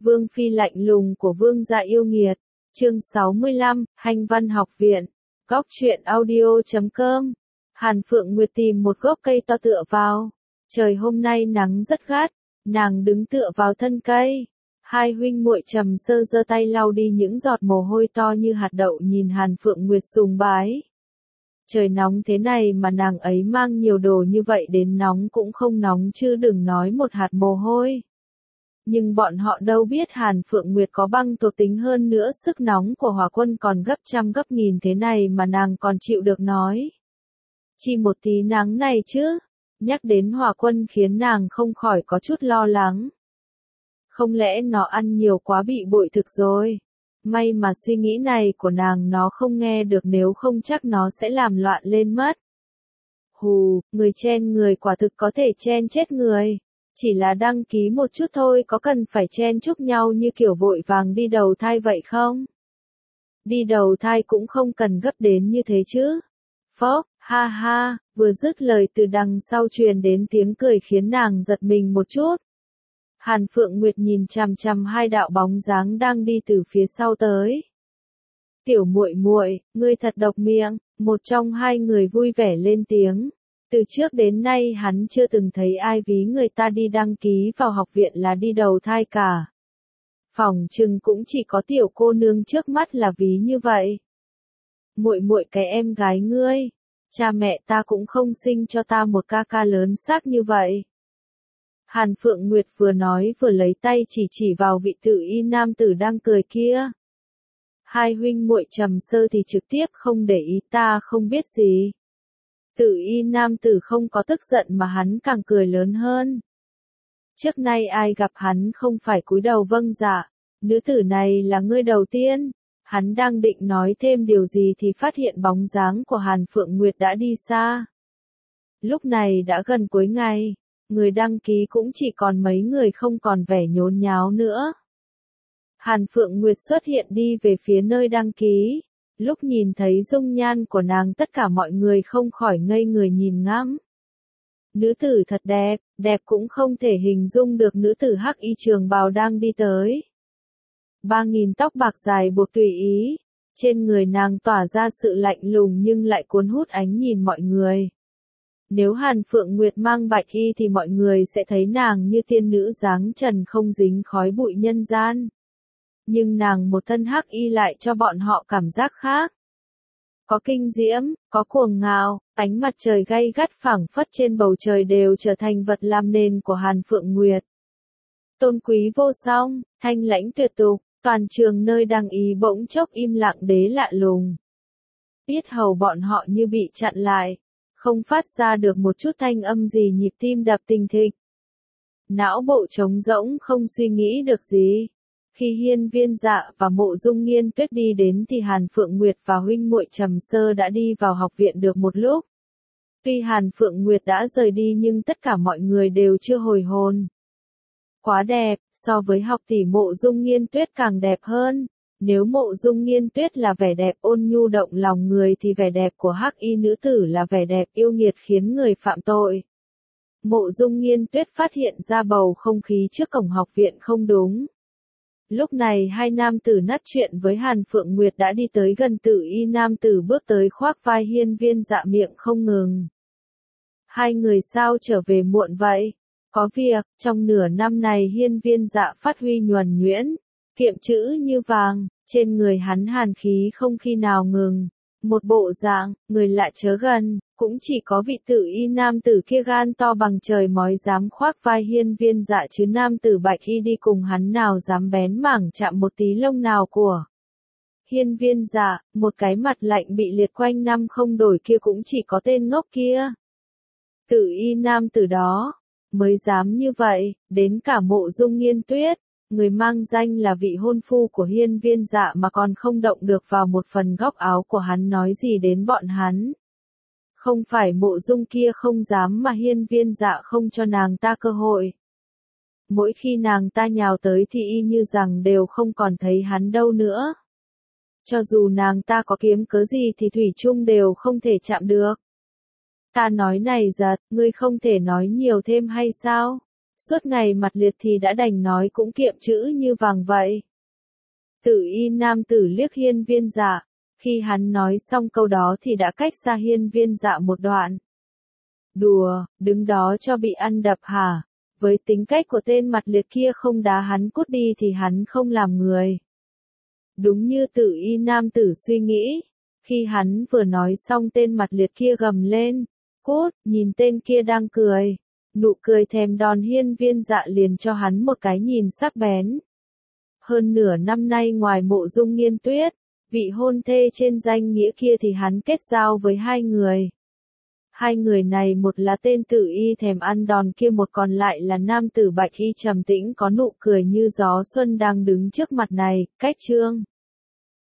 Vương phi lạnh lùng của vương gia yêu nghiệt. Chương 65, Hành văn học viện. Góc truyện audio.com. Hàn Phượng Nguyệt tìm một gốc cây to tựa vào. Trời hôm nay nắng rất gắt, nàng đứng tựa vào thân cây. Hai huynh muội Trầm Sơ giơ tay lau đi những giọt mồ hôi to như hạt đậu nhìn Hàn Phượng Nguyệt sùng bái. Trời nóng thế này mà nàng ấy mang nhiều đồ như vậy đến nóng cũng không nóng chứ đừng nói một hạt mồ hôi. Nhưng bọn họ đâu biết Hàn Phượng Nguyệt có băng thuộc tính hơn nữa, sức nóng của hỏa quân còn gấp trăm gấp nghìn thế này mà nàng còn chịu được nói. Chỉ một tí nắng này chứ, nhắc đến hỏa quân khiến nàng không khỏi có chút lo lắng. Không lẽ nó ăn nhiều quá bị bội thực rồi? May mà suy nghĩ này của nàng nó không nghe được, nếu không chắc nó sẽ làm loạn lên mất. Hù, người chen người quả thực có thể chen chết người. Chỉ là đăng ký một chút thôi, có cần phải chen chúc nhau như kiểu vội vàng đi đầu thai vậy không? Đi đầu thai cũng không cần gấp đến như thế chứ. Phốc, ha ha, vừa dứt lời từ đằng sau truyền đến tiếng cười khiến nàng giật mình một chút. Hàn Phượng Nguyệt nhìn chằm chằm hai đạo bóng dáng đang đi từ phía sau tới. Tiểu muội muội, ngươi thật độc miệng, một trong hai người vui vẻ lên tiếng. Từ trước đến nay hắn chưa từng thấy ai ví người ta đi đăng ký vào học viện là đi đầu thai cả. Phỏng chừng cũng chỉ có tiểu cô nương trước mắt là ví như vậy. Muội muội cái em gái ngươi, cha mẹ ta cũng không sinh cho ta một ca ca lớn xác như vậy. Hàn Phượng Nguyệt vừa nói vừa lấy tay chỉ vào vị tử y nam tử đang cười kia. Hai huynh muội Trầm Sơ thì trực tiếp không để ý, ta không biết gì. Tử y nam tử không có tức giận mà hắn càng cười lớn hơn. Trước nay ai gặp hắn không phải cúi đầu vâng dạ, nữ tử này là ngươi đầu tiên. Hắn đang định nói thêm điều gì thì phát hiện bóng dáng của Hàn Phượng Nguyệt đã đi xa. Lúc này đã gần cuối ngày, người đăng ký cũng chỉ còn mấy người, không còn vẻ nhốn nháo nữa. Hàn Phượng Nguyệt xuất hiện đi về phía nơi đăng ký. Lúc nhìn thấy dung nhan của nàng tất cả mọi người không khỏi ngây người nhìn ngắm. Nữ tử thật đẹp, đẹp cũng không thể hình dung được nữ tử hắc y trường bào đang đi tới. 3.000 tóc bạc dài buộc tùy ý, trên người nàng tỏa ra sự lạnh lùng nhưng lại cuốn hút ánh nhìn mọi người. Nếu Hàn Phượng Nguyệt mang bạch y thì mọi người sẽ thấy nàng như tiên nữ dáng trần không dính khói bụi nhân gian. Nhưng nàng một thân hắc y lại cho bọn họ cảm giác khác. Có kinh diễm, có cuồng ngạo, ánh mặt trời gay gắt phảng phất trên bầu trời đều trở thành vật làm nền của Hàn Phượng Nguyệt. Tôn quý vô song, thanh lãnh tuyệt tục, toàn trường nơi đăng ý bỗng chốc im lặng đế lạ lùng. Yết hầu bọn họ như bị chặn lại, không phát ra được một chút thanh âm gì, nhịp tim đập thình thịch. Não bộ trống rỗng không suy nghĩ được gì. Khi Hiên Viên Dạ và Mộ Dung Nghiên Tuyết đi đến thì Hàn Phượng Nguyệt và huynh muội Trầm Sơ đã đi vào học viện được một lúc. Tuy Hàn Phượng Nguyệt đã rời đi nhưng tất cả mọi người đều chưa hồi hồn. Quá đẹp, so với học tỷ Mộ Dung Nghiên Tuyết càng đẹp hơn. Nếu Mộ Dung Nghiên Tuyết là vẻ đẹp ôn nhu động lòng người thì vẻ đẹp của hắc y nữ tử là vẻ đẹp yêu nghiệt khiến người phạm tội. Mộ Dung Nghiên Tuyết phát hiện ra bầu không khí trước cổng học viện không đúng. Lúc này hai nam tử nói chuyện với Hàn Phượng Nguyệt đã đi tới gần, tử y nam tử bước tới khoác vai Hiên Viên Dạ miệng không ngừng. Hai người sao trở về muộn vậy? Có việc, trong nửa năm này Hiên Viên Dạ phát huy nhuần nhuyễn, kiệm chữ như vàng, trên người hắn hàn khí không khi nào ngừng. Một bộ dạng, người lạ chớ gần, cũng chỉ có vị tử y nam tử kia gan to bằng trời mới dám khoác vai Hiên Viên Dạ, chứ nam tử bạch y đi cùng hắn nào dám bén mảng chạm một tí lông nào của Hiên Viên Dạ. Một cái mặt lạnh bị liệt quanh năm không đổi kia cũng chỉ có tên ngốc kia. Tử y nam tử đó mới dám như vậy, đến cả Mộ Dung Nghiên Tuyết, người mang danh là vị hôn phu của Hiên Viên Dạ mà còn không động được vào một phần góc áo của hắn, nói gì đến bọn hắn. Không phải Mộ Dung kia không dám mà Hiên Viên Dạ không cho nàng ta cơ hội. Mỗi khi nàng ta nhào tới thì y như rằng đều không còn thấy hắn đâu nữa. Cho dù nàng ta có kiếm cớ gì thì thủy chung đều không thể chạm được. Ta nói này giật, ngươi không thể nói nhiều thêm hay sao? Suốt ngày mặt liệt thì đã đành nói cũng kiệm chữ như vàng vậy. Tử y nam tử liếc Hiên Viên Dạ, khi hắn nói xong câu đó thì đã cách xa Hiên Viên Dạ một đoạn. Đùa, đứng đó cho bị ăn đập hả? Với tính cách của tên mặt liệt kia không đá hắn cút đi thì hắn không làm người. Đúng như tử y nam tử suy nghĩ, khi hắn vừa nói xong tên mặt liệt kia gầm lên, cút, nhìn tên kia đang cười. Nụ cười thèm đòn Hiên Viên Dạ liền cho hắn một cái nhìn sắc bén. Hơn nửa năm nay ngoài Mộ Dung Nghiên Tuyết, vị hôn thê trên danh nghĩa kia thì hắn kết giao với hai người. Hai người này một là tên tử y thèm ăn đòn kia, một còn lại là nam tử bạch y trầm tĩnh có nụ cười như gió xuân đang đứng trước mặt này, Cách Trương.